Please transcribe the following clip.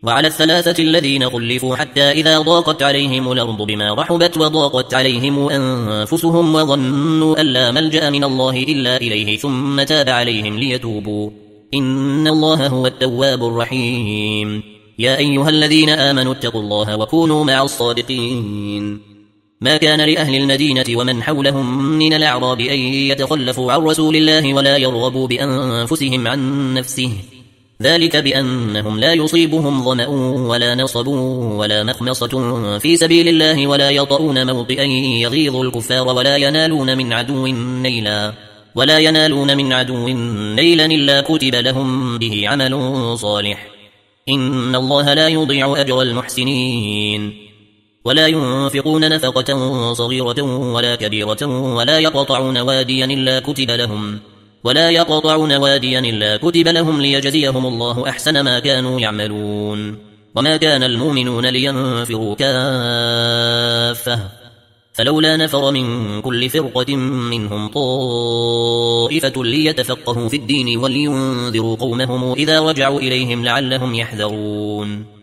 وعلى الثلاثة الذين خلفوا حتى إذا ضاقت عليهم الأرض بما رحبت وضاقت عليهم أنفسهم وظنوا أن لا ملجأ من الله إلا إليه ثم تاب عليهم ليتوبوا إن الله هو التواب الرحيم. يا أيها الذين آمنوا اتقوا الله وكونوا مع الصادقين. ما كان لأهل المدينة ومن حولهم من الأعراب أن يتخلفوا عن رسول الله ولا يرغبوا بأنفسهم عن نفسه، ذلك بأنهم لا يصيبهم ظمأ ولا نصب ولا مخمصة في سبيل الله ولا يطؤون موطئا يغيظ الكفار ولا ينالون من عدو نيلا إلا كتب لهم به عمل صالح إن الله لا يضيع أجر المحسنين. ولا ينفقون نفقة صغيرة ولا كبيرة ولا يقطعون واديا إلا كتب لهم ليجزيهم الله أحسن ما كانوا يعملون. وما كان المؤمنون لينفروا كافة فلولا نفر من كل فرقة منهم طائفة ليتفقهوا في الدين ولينذروا قومهم إذا رجعوا إليهم لعلهم يحذرون.